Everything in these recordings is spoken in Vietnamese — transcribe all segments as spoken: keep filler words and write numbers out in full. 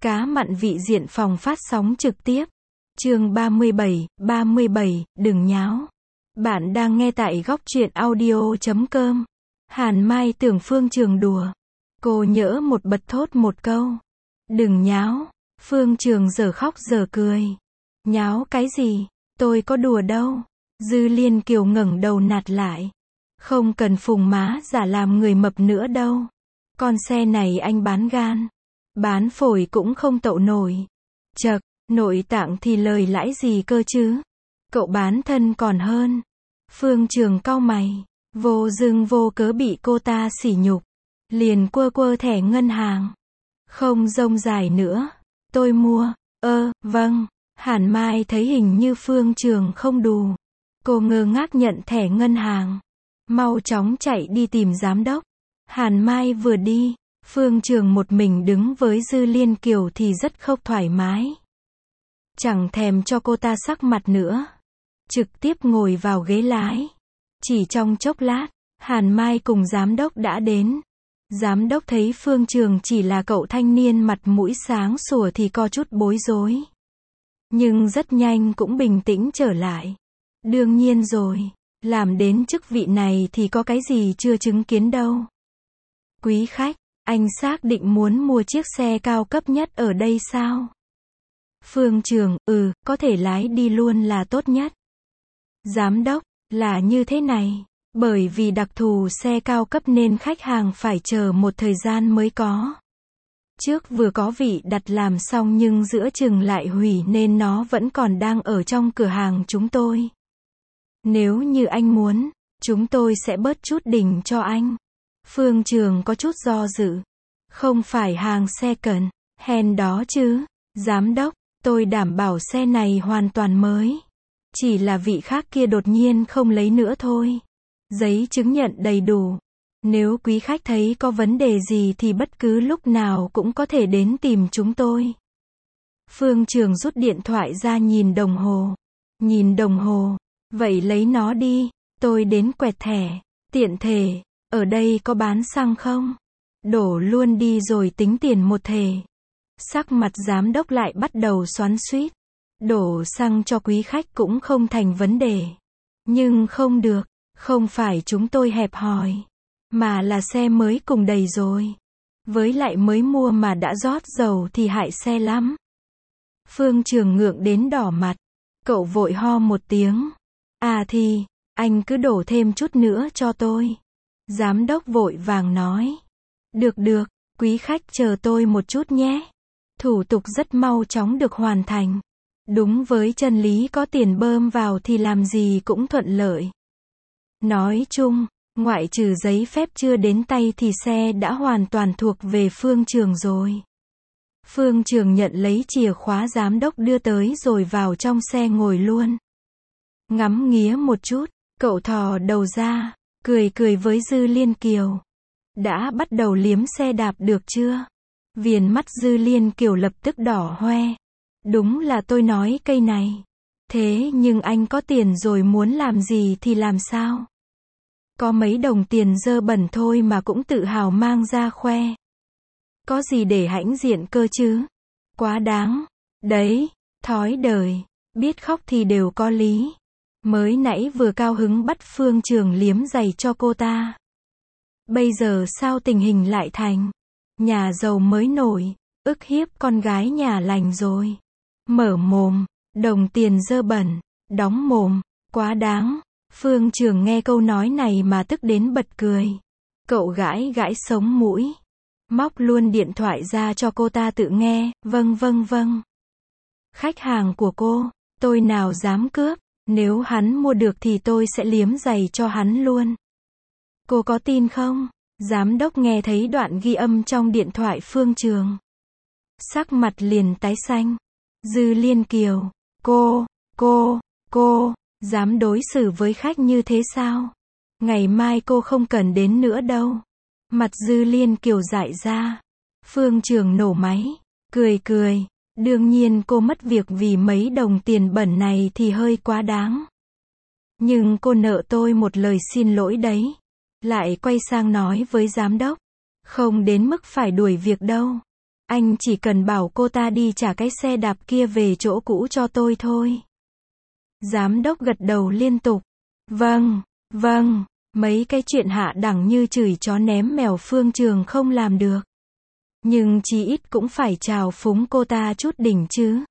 Cá mặn vị diện phòng phát sóng trực tiếp. Chương ba mươi bảy, ba mươi bảy, đừng nháo. Bạn đang nghe tại góc truyện audio chấm com. Hàn Mai tưởng Phương Trường đùa. Cô nhỡ một bật thốt một câu. Đừng nháo. Phương Trường giờ khóc giờ cười. Nháo cái gì? Tôi có đùa đâu. Dư Liên Kiều ngẩng đầu nạt lại. Không cần phùng má giả làm người mập nữa đâu. Con xe này anh bán gan. Bán phổi cũng không tậu nổi. Chậc, nội tạng thì lời lãi gì cơ chứ? Cậu bán thân còn hơn. Phương Trường cau mày. Vô dưng vô cớ bị cô ta sỉ nhục. Liền quơ quơ thẻ ngân hàng. Không rông dài nữa. Tôi mua. Ơ, vâng. Hàn Mai thấy hình như Phương Trường không đù. Cô ngơ ngác nhận thẻ ngân hàng. Mau chóng chạy đi tìm giám đốc. Hàn Mai vừa đi, Phương Trường một mình đứng với Dư Liên Kiều thì rất không thoải mái. Chẳng thèm cho cô ta sắc mặt nữa. Trực tiếp ngồi vào ghế lái. Chỉ trong chốc lát, Hàn Mai cùng giám đốc đã đến. Giám đốc thấy Phương Trường chỉ là cậu thanh niên mặt mũi sáng sủa thì có chút bối rối. Nhưng rất nhanh cũng bình tĩnh trở lại. Đương nhiên rồi, làm đến chức vị này thì có cái gì chưa chứng kiến đâu. Quý khách, anh xác định muốn mua chiếc xe cao cấp nhất ở đây sao? Phương Trường, ừ, có thể lái đi luôn là tốt nhất. Giám đốc, là như thế này, bởi vì đặc thù xe cao cấp nên khách hàng phải chờ một thời gian mới có. Trước vừa có vị đặt làm xong nhưng giữa chừng lại hủy nên nó vẫn còn đang ở trong cửa hàng chúng tôi. Nếu như anh muốn, chúng tôi sẽ bớt chút đỉnh cho anh. Phương Trường có chút do dự. Không phải hàng xe cần, hèn đó chứ. Giám đốc, tôi đảm bảo xe này hoàn toàn mới. Chỉ là vị khác kia đột nhiên không lấy nữa thôi. Giấy chứng nhận đầy đủ. Nếu quý khách thấy có vấn đề gì thì bất cứ lúc nào cũng có thể đến tìm chúng tôi. Phương Trường rút điện thoại ra nhìn đồng hồ. Nhìn đồng hồ. Vậy lấy nó đi, tôi đến quẹt thẻ. Tiện thể, ở đây có bán xăng không? Đổ luôn đi rồi tính tiền một thể. Sắc mặt giám đốc lại bắt đầu xoắn xuýt. Đổ xăng cho quý khách cũng không thành vấn đề. Nhưng không được, không phải chúng tôi hẹp hòi, mà là xe mới cùng đầy rồi. Với lại mới mua mà đã rót dầu thì hại xe lắm. Phương Trường ngượng đến đỏ mặt. Cậu vội ho một tiếng. À thì, anh cứ đổ thêm chút nữa cho tôi. Giám đốc vội vàng nói. Được được, quý khách chờ tôi một chút nhé. Thủ tục rất mau chóng được hoàn thành. Đúng với chân lý có tiền bơm vào thì làm gì cũng thuận lợi. Nói chung, ngoại trừ giấy phép chưa đến tay thì xe đã hoàn toàn thuộc về Phương Trường rồi. Phương Trường nhận lấy chìa khóa giám đốc đưa tới rồi vào trong xe ngồi luôn. Ngắm nghía một chút, cậu thò đầu ra, cười cười với Dư Liên Kiều. Đã bắt đầu liếm xe đạp được chưa? Viền mắt Dư Liên Kiều lập tức đỏ hoe. Đúng là tôi nói cây này. Thế nhưng anh có tiền rồi muốn làm gì thì làm sao? Có mấy đồng tiền dơ bẩn thôi mà cũng tự hào mang ra khoe. Có gì để hãnh diện cơ chứ? Quá đáng. Đấy, thói đời. Biết khóc thì đều có lý. Mới nãy vừa cao hứng bắt Phương Trường liếm giày cho cô ta. Bây giờ sao tình hình lại thành nhà giàu mới nổi, ức hiếp con gái nhà lành rồi. Mở mồm, đồng tiền dơ bẩn, đóng mồm, quá đáng. Phương Trường nghe câu nói này mà tức đến bật cười. Cậu gãi gãi sống mũi. Móc luôn điện thoại ra cho cô ta tự nghe, vâng vâng vâng. Khách hàng của cô, tôi nào dám cướp. Nếu hắn mua được thì tôi sẽ liếm giày cho hắn luôn. Cô có tin không? Giám đốc nghe thấy đoạn ghi âm trong điện thoại Phương Trường. Sắc mặt liền tái xanh. Dư Liên Kiều, cô, cô, cô, dám đối xử với khách như thế sao? Ngày mai cô không cần đến nữa đâu. Mặt Dư Liên Kiều dại ra. Phương Trường nổ máy, cười cười. Đương nhiên cô mất việc vì mấy đồng tiền bẩn này thì hơi quá đáng. Nhưng cô nợ tôi một lời xin lỗi đấy. Lại quay sang nói với giám đốc. Không đến mức phải đuổi việc đâu. Anh chỉ cần bảo cô ta đi trả cái xe đạp kia về chỗ cũ cho tôi thôi. Giám đốc gật đầu liên tục. Vâng, vâng, mấy cái chuyện hạ đẳng như chửi chó ném mèo Phương Trường không làm được. Nhưng chí ít cũng phải chào phúng cô ta chút đỉnh chứ.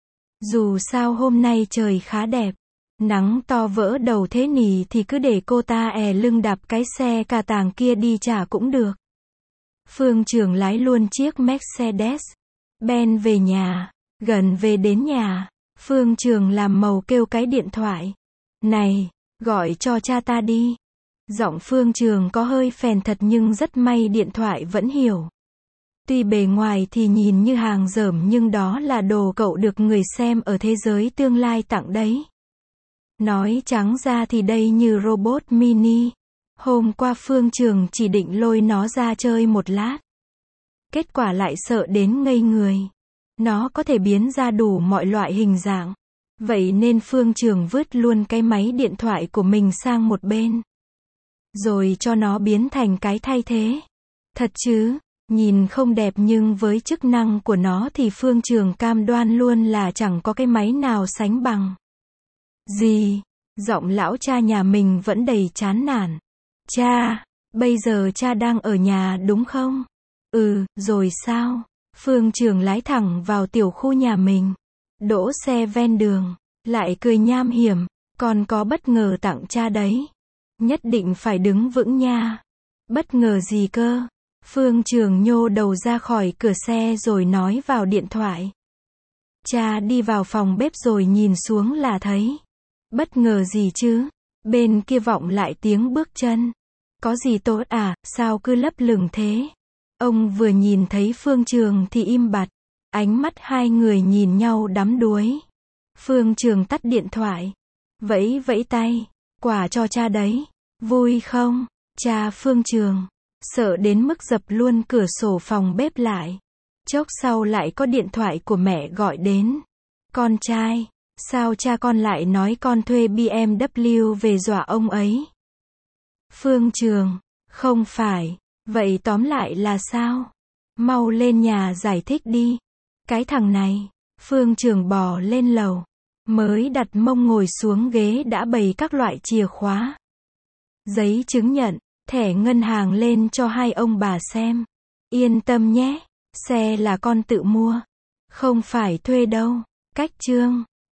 Dù sao hôm nay trời khá đẹp. Nắng to vỡ đầu thế nỉ thì cứ để cô ta è lưng đạp cái xe cà tàng kia đi trả cũng được. Phương Trường lái luôn chiếc Mercedes-Benz về nhà. Gần về đến nhà, Phương Trường làm màu kêu cái điện thoại. Này, gọi cho cha ta đi. Giọng Phương Trường có hơi phèn thật nhưng rất may điện thoại vẫn hiểu. Tuy bề ngoài thì nhìn như hàng dởm nhưng đó là đồ cậu được người xem ở thế giới tương lai tặng đấy. Nói trắng ra thì đây như robot mini. Hôm qua Phương Trường chỉ định lôi nó ra chơi một lát. Kết quả lại sợ đến ngây người. Nó có thể biến ra đủ mọi loại hình dạng. Vậy nên Phương Trường vứt luôn cái máy điện thoại của mình sang một bên. Rồi cho nó biến thành cái thay thế. Thật chứ, nhìn không đẹp nhưng với chức năng của nó thì Phương Trường cam đoan luôn là chẳng có cái máy nào sánh bằng. Gì? Giọng lão cha nhà mình vẫn đầy chán nản. Cha, bây giờ cha đang ở nhà đúng không? Ừ, rồi sao? Phương Trường lái thẳng vào tiểu khu nhà mình. Đỗ xe ven đường, lại cười nham hiểm. Còn có bất ngờ tặng cha đấy. Nhất định phải đứng vững nha. Bất ngờ gì cơ? Phương Trường nhô đầu ra khỏi cửa xe rồi nói vào điện thoại. Cha đi vào phòng bếp rồi nhìn xuống là thấy. Bất ngờ gì chứ? Bên kia vọng lại tiếng bước chân. Có gì tốt à, sao cứ lấp lửng thế? Ông vừa nhìn thấy Phương Trường thì im bặt. Ánh mắt hai người nhìn nhau đắm đuối. Phương Trường tắt điện thoại. Vẫy vẫy tay. Quà cho cha đấy. Vui không? Cha Phương Trường. Sợ đến mức dập luôn cửa sổ phòng bếp lại. Chốc sau lại có điện thoại của mẹ gọi đến. Con trai. Sao cha con lại nói con thuê bê em vê về dọa ông ấy? Phương Trường. Không phải. Vậy tóm lại là sao? Mau lên nhà giải thích đi. Cái thằng này. Phương Trường bò lên lầu. Mới đặt mông ngồi xuống ghế đã bày các loại chìa khóa. Giấy chứng nhận, thẻ ngân hàng lên cho hai ông bà xem. Yên tâm nhé. Xe là con tự mua. Không phải thuê đâu. Cách chương.